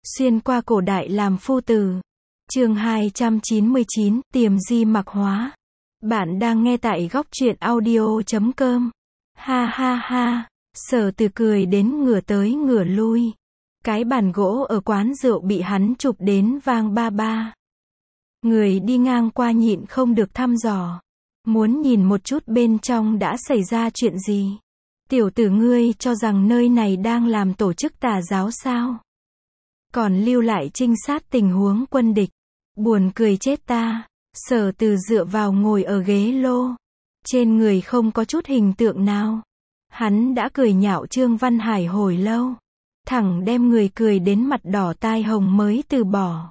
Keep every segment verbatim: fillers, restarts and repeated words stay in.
Xuyên qua cổ đại làm phu tử. Chương hai trăm chín mươi chín, tiềm di mặc hóa. Bạn đang nghe tại góc truyện audio chấm com. Ha ha ha, Sở Từ cười đến ngửa tới ngửa lui. Cái bàn gỗ ở quán rượu bị hắn chụp đến vang ba ba. Người đi ngang qua nhịn không được thăm dò. Muốn nhìn một chút bên trong đã xảy ra chuyện gì. Tiểu tử ngươi cho rằng nơi này đang làm tổ chức tà giáo sao? Còn lưu lại trinh sát tình huống quân địch. Buồn cười chết ta. Sở Từ dựa vào ngồi ở ghế lô. Trên người không có chút hình tượng nào. Hắn đã cười nhạo Trương Văn Hải hồi lâu. Thẳng đem người cười đến mặt đỏ tai hồng mới từ bỏ.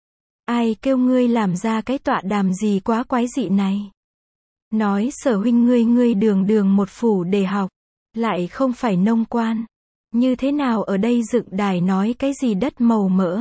Ai kêu ngươi làm ra cái tọa đàm gì quá quái dị này? Nói Sở huynh ngươi ngươi đường đường một phủ để học. Lại không phải nông quan. Như thế nào ở đây dựng đài nói cái gì đất màu mỡ?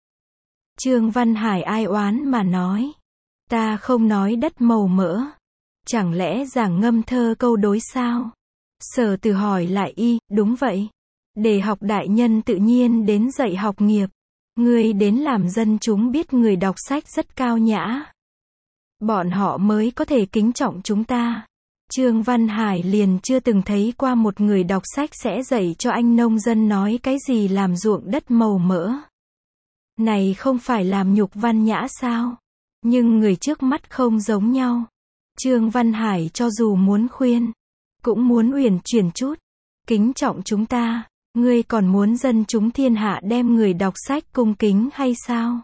Trương Văn Hải ai oán mà nói. Ta không nói đất màu mỡ. Chẳng lẽ giảng ngâm thơ câu đối sao? Sở Từ hỏi lại y, đúng vậy. Để học đại nhân tự nhiên đến dạy học nghiệp. Ngươi đến làm dân chúng biết người đọc sách rất cao nhã. Bọn họ mới có thể kính trọng chúng ta. Trương Văn Hải liền chưa từng thấy qua một người đọc sách sẽ dạy cho anh nông dân nói cái gì làm ruộng đất màu mỡ. Này không phải làm nhục văn nhã sao? Nhưng người trước mắt không giống nhau. Trương Văn Hải cho dù muốn khuyên, cũng muốn uyển chuyển chút. Kính trọng chúng ta, ngươi còn muốn dân chúng thiên hạ đem người đọc sách cung kính hay sao?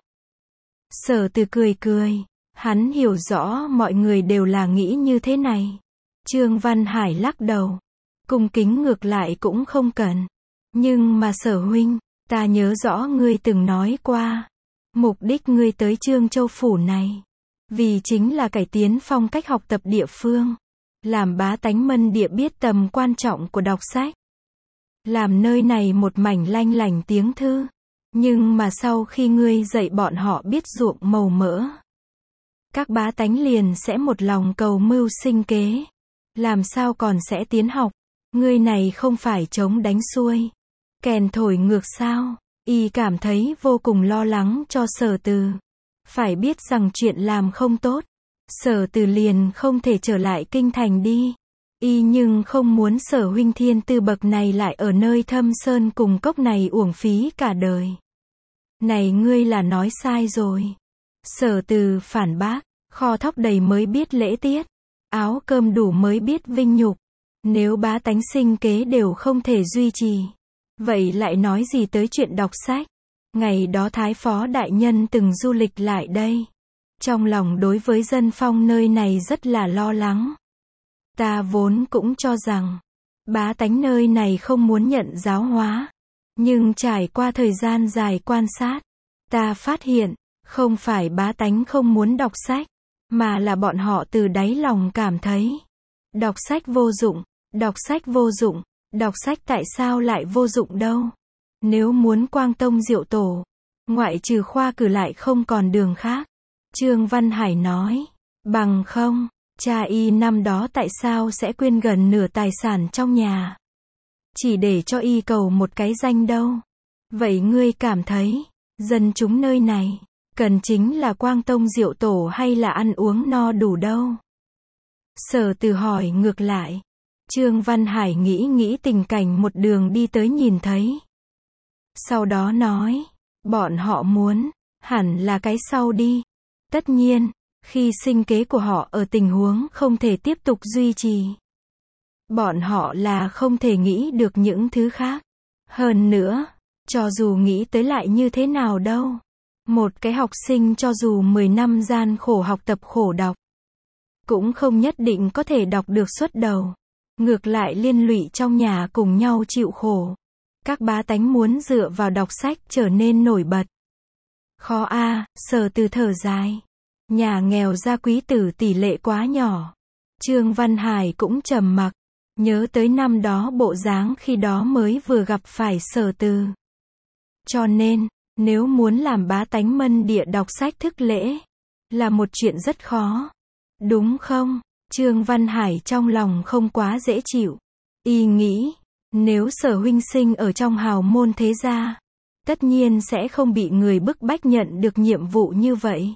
Sở Từ cười cười, hắn hiểu rõ mọi người đều là nghĩ như thế này. Trương Văn Hải lắc đầu, cung kính ngược lại cũng không cần. Nhưng mà Sở huynh, ta nhớ rõ ngươi từng nói qua, mục đích ngươi tới Trương Châu phủ này, vì chính là cải tiến phong cách học tập địa phương, làm bá tánh Mân Địa biết tầm quan trọng của đọc sách, làm nơi này một mảnh lanh lành tiếng thư. Nhưng mà sau khi ngươi dạy bọn họ biết ruộng màu mỡ, các bá tánh liền sẽ một lòng cầu mưu sinh kế, làm sao còn sẽ tiến học? Ngươi này không phải chống đánh xuôi, kèn thổi ngược sao? Y cảm thấy vô cùng lo lắng cho Sở Từ. Phải biết rằng chuyện làm không tốt, Sở Từ liền không thể trở lại kinh thành đi. Y nhưng không muốn Sở huynh thiên tư bậc này lại ở nơi thâm sơn cùng cốc này uổng phí cả đời. Này ngươi là nói sai rồi. Sở Từ phản bác, kho thóc đầy mới biết lễ tiết, áo cơm đủ mới biết vinh nhục. Nếu bá tánh sinh kế đều không thể duy trì, vậy lại nói gì tới chuyện đọc sách? Ngày đó Thái Phó Đại Nhân từng du lịch lại đây. Trong lòng đối với dân phong nơi này rất là lo lắng. Ta vốn cũng cho rằng, bá tánh nơi này không muốn nhận giáo hóa. Nhưng trải qua thời gian dài quan sát, ta phát hiện, không phải bá tánh không muốn đọc sách, mà là bọn họ từ đáy lòng cảm thấy đọc sách vô dụng, đọc sách vô dụng, đọc sách tại sao lại vô dụng đâu? Nếu muốn quang tông diệu tổ, ngoại trừ khoa cử lại không còn đường khác. Trương Văn Hải nói, bằng không, cha y năm đó tại sao sẽ quyên gần nửa tài sản trong nhà, chỉ để cho y cầu một cái danh đâu? Vậy ngươi cảm thấy, dân chúng nơi này, cần chính là quang tông diệu tổ hay là ăn uống no đủ đâu? Sở Từ hỏi ngược lại. Trương Văn Hải nghĩ nghĩ tình cảnh một đường đi tới nhìn thấy. Sau đó nói, bọn họ muốn, hẳn là cái sau đi. Tất nhiên, khi sinh kế của họ ở tình huống không thể tiếp tục duy trì, bọn họ là không thể nghĩ được những thứ khác. Hơn nữa, cho dù nghĩ tới lại như thế nào đâu. Một cái học sinh cho dù mười năm gian khổ học tập khổ đọc, cũng không nhất định có thể đọc được xuất đầu. Ngược lại liên lụy trong nhà cùng nhau chịu khổ. Các bá tánh muốn dựa vào đọc sách trở nên nổi bật. Khó a, à, Sở Từ thở dài. Nhà nghèo gia quý tử tỷ lệ quá nhỏ. Trương Văn Hải cũng trầm mặc, nhớ tới năm đó bộ dáng khi đó mới vừa gặp phải Sở Từ. Cho nên, nếu muốn làm bá tánh Mân Địa đọc sách thức lễ, là một chuyện rất khó. Đúng không? Trương Văn Hải trong lòng không quá dễ chịu. Y nghĩ, nếu Sở huynh sinh ở trong hào môn thế gia, tất nhiên sẽ không bị người bức bách nhận được nhiệm vụ như vậy.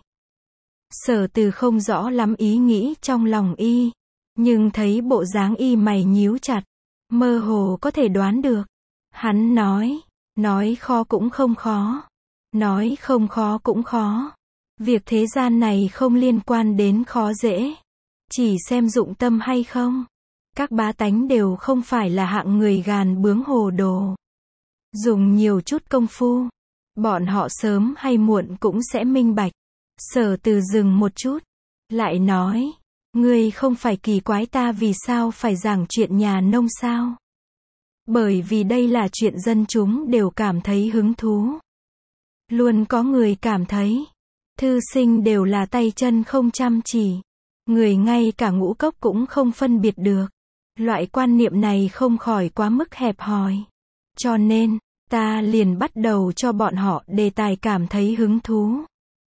Sở Từ không rõ lắm ý nghĩ trong lòng y, nhưng thấy bộ dáng y mày nhíu chặt, mơ hồ có thể đoán được. Hắn nói, nói khó cũng không khó, nói không khó cũng khó. Việc thế gian này không liên quan đến khó dễ, chỉ xem dụng tâm hay không. Các bá tánh đều không phải là hạng người gàn bướng hồ đồ. Dùng nhiều chút công phu, bọn họ sớm hay muộn cũng sẽ minh bạch. Sở Từ dừng một chút, lại nói, ngươi không phải kỳ quái ta vì sao phải giảng chuyện nhà nông sao? Bởi vì đây là chuyện dân chúng đều cảm thấy hứng thú. Luôn có người cảm thấy, thư sinh đều là tay chân không chăm chỉ. Người ngay cả ngũ cốc cũng không phân biệt được. Loại quan niệm này không khỏi quá mức hẹp hòi. Cho nên, ta liền bắt đầu cho bọn họ đề tài cảm thấy hứng thú.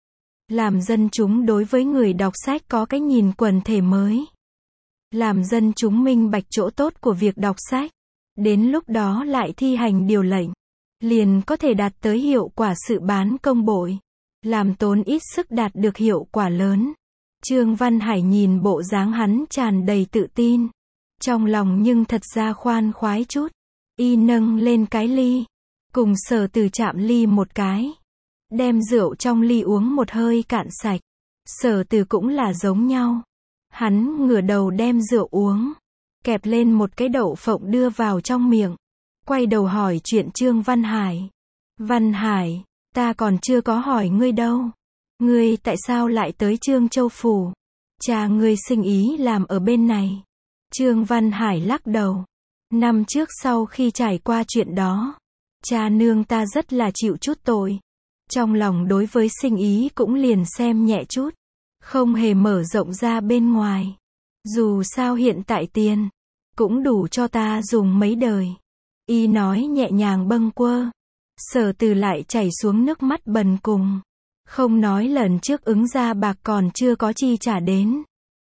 Làm dân chúng đối với người đọc sách có cái nhìn quần thể mới. Làm dân chúng minh bạch chỗ tốt của việc đọc sách. Đến lúc đó lại thi hành điều lệnh. Liền có thể đạt tới hiệu quả sự bán công bội. Làm tốn ít sức đạt được hiệu quả lớn. Trương Văn Hải nhìn bộ dáng hắn tràn đầy tự tin. Trong lòng nhưng thật ra khoan khoái chút. Y nâng lên cái ly. Cùng Sở Từ chạm ly một cái. Đem rượu trong ly uống một hơi cạn sạch. Sở Từ cũng là giống nhau. Hắn ngửa đầu đem rượu uống. Kẹp lên một cái đậu phộng đưa vào trong miệng. Quay đầu hỏi chuyện Trương Văn Hải. Văn Hải, ta còn chưa có hỏi ngươi đâu. Ngươi tại sao lại tới Trương Châu Phủ? Cha ngươi sinh ý làm ở bên này. Trương Văn Hải lắc đầu. Năm trước sau khi trải qua chuyện đó, cha nương ta rất là chịu chút tội. Trong lòng đối với sinh ý cũng liền xem nhẹ chút. Không hề mở rộng ra bên ngoài. Dù sao hiện tại tiền cũng đủ cho ta dùng mấy đời. Y nói nhẹ nhàng bâng quơ. Sở Từ lại chảy xuống nước mắt bần cùng. Không nói lần trước ứng ra bạc còn chưa có chi trả đến.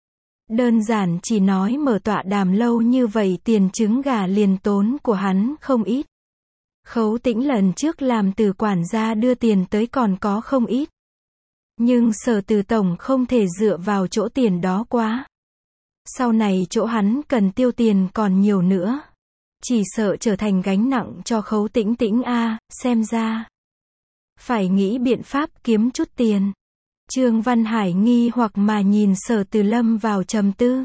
Đơn giản chỉ nói mở tọa đàm lâu như vậy tiền trứng gà liền tốn của hắn không ít. Khấu Tĩnh lần trước làm từ quản gia đưa tiền tới còn có không ít. Nhưng Sở Từ tổng không thể dựa vào chỗ tiền đó quá. Sau này chỗ hắn cần tiêu tiền còn nhiều nữa. Chỉ sợ trở thành gánh nặng cho Khấu Tĩnh Tĩnh a, xem ra phải nghĩ biện pháp kiếm chút tiền. Trương Văn Hải nghi hoặc mà nhìn Sở Từ lâm vào trầm tư.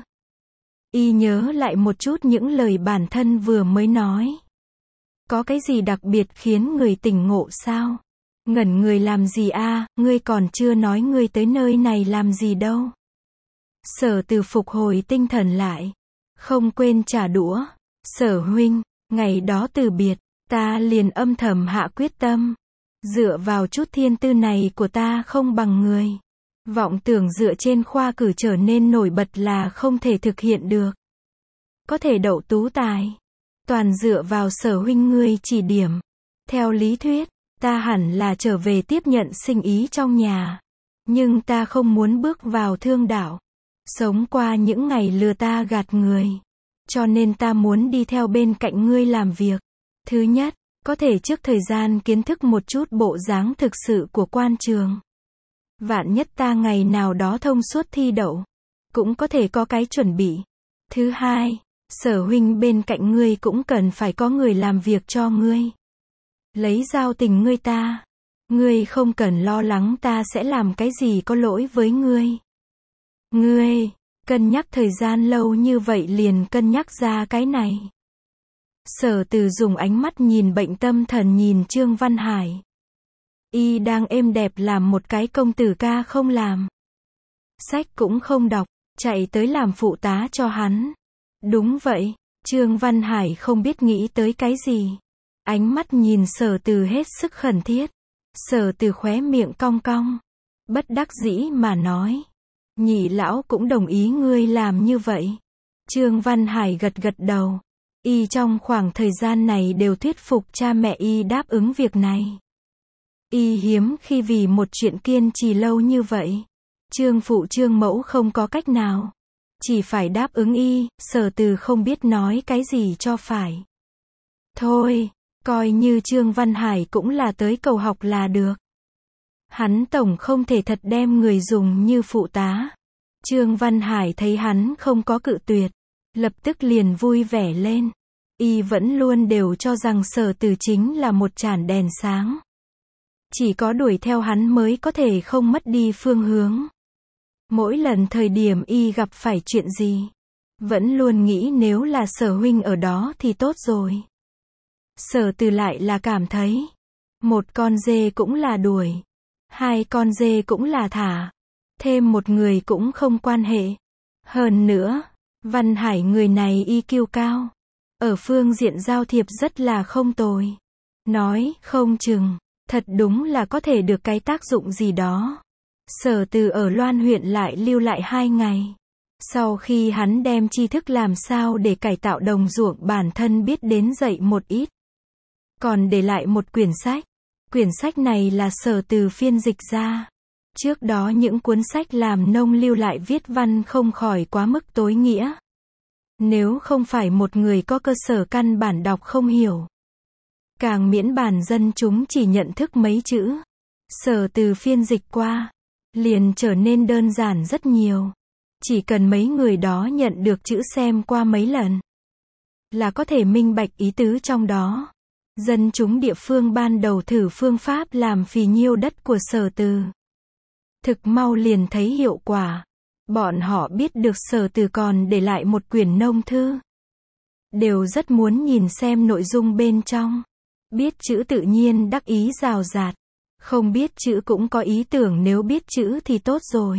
Y nhớ lại một chút những lời bản thân vừa mới nói. Có cái gì đặc biệt khiến người tỉnh ngộ sao? Ngẩn người làm gì a, ngươi còn chưa nói ngươi tới nơi này làm gì đâu. Sở Từ phục hồi tinh thần lại. Không quên trả đũa. Sở huynh, ngày đó từ biệt, ta liền âm thầm hạ quyết tâm. Dựa vào chút thiên tư này của ta không bằng người. Vọng tưởng dựa trên khoa cử trở nên nổi bật là không thể thực hiện được. Có thể đậu tú tài. Toàn dựa vào Sở huynh ngươi chỉ điểm. Theo lý thuyết, ta hẳn là trở về tiếp nhận sinh ý trong nhà. Nhưng ta không muốn bước vào thương đạo. Sống qua những ngày lừa ta gạt người. Cho nên ta muốn đi theo bên cạnh ngươi làm việc. Thứ nhất, có thể trước thời gian kiến thức một chút bộ dáng thực sự của quan trường. Vạn nhất ta ngày nào đó thông suốt thi đậu, cũng có thể có cái chuẩn bị. Thứ hai, Sở huynh bên cạnh ngươi cũng cần phải có người làm việc cho ngươi. Lấy giao tình ngươi ta. Ngươi không cần lo lắng ta sẽ làm cái gì có lỗi với ngươi. Ngươi, cân nhắc thời gian lâu như vậy liền cân nhắc ra cái này. Sở Từ dùng ánh mắt nhìn bệnh tâm thần nhìn Trương Văn Hải. Y đang êm đẹp làm một cái công tử ca không làm. Sách cũng không đọc, chạy tới làm phụ tá cho hắn. Đúng vậy, Trương Văn Hải không biết nghĩ tới cái gì. Ánh mắt nhìn Sở Từ hết sức khẩn thiết. Sở Từ khóe miệng cong cong. Bất đắc dĩ mà nói. Nhị lão cũng đồng ý ngươi làm như vậy. Trương Văn Hải gật gật đầu. Y trong khoảng thời gian này đều thuyết phục cha mẹ Y đáp ứng việc này. Y hiếm khi vì một chuyện kiên trì lâu như vậy. Trương phụ Trương mẫu không có cách nào. Chỉ phải đáp ứng Y, Sở Từ không biết nói cái gì cho phải. Thôi, Coi như Trương Văn Hải cũng là tới cầu học là được. Hắn tổng không thể thật đem người dùng như phụ tá. Trương Văn Hải thấy hắn không có cự tuyệt, lập tức liền vui vẻ lên. Y vẫn luôn đều cho rằng Sở Từ chính là một chản đèn sáng. Chỉ có đuổi theo hắn mới có thể không mất đi phương hướng. Mỗi lần thời điểm Y gặp phải chuyện gì, vẫn luôn nghĩ nếu là Sở huynh ở đó thì tốt rồi. Sở Từ lại là cảm thấy, một con dê cũng là đuổi, hai con dê cũng là thả, thêm một người cũng không quan hệ. Hơn nữa, Văn Hải người này i kiu cao, ở phương diện giao thiệp rất là không tồi. Nói không chừng, thật đúng là có thể được cái tác dụng gì đó. Sở Từ ở Loan huyện lại lưu lại hai ngày. Sau khi hắn đem tri thức làm sao để cải tạo đồng ruộng bản thân biết đến dạy một ít, còn để lại một quyển sách. Quyển sách này là Sở Từ phiên dịch ra. Trước đó những cuốn sách làm nông lưu lại viết văn không khỏi quá mức tối nghĩa. Nếu không phải một người có cơ sở căn bản đọc không hiểu, càng miễn bản dân chúng chỉ nhận thức mấy chữ. Sở Từ phiên dịch qua, liền trở nên đơn giản rất nhiều. Chỉ cần mấy người đó nhận được chữ xem qua mấy lần, là có thể minh bạch ý tứ trong đó. Dân chúng địa phương ban đầu thử phương pháp làm phì nhiêu đất của Sở Từ. Thực mau liền thấy hiệu quả. Bọn họ biết được Sở Từ còn để lại một quyển nông thư. Đều rất muốn nhìn xem nội dung bên trong. Biết chữ tự nhiên đắc ý rào rạt. Không biết chữ cũng có ý tưởng, nếu biết chữ thì tốt rồi.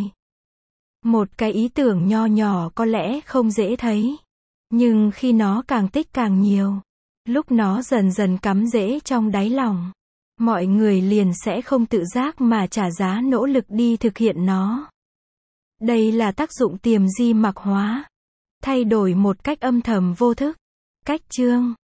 Một cái ý tưởng nho nhỏ có lẽ không dễ thấy. Nhưng khi nó càng tích càng nhiều, lúc nó dần dần cắm rễ trong đáy lòng, mọi người liền sẽ không tự giác mà trả giá nỗ lực đi thực hiện nó. Đây là tác dụng tiềm di mặc hóa. Thay đổi một cách âm thầm vô thức. Cách chương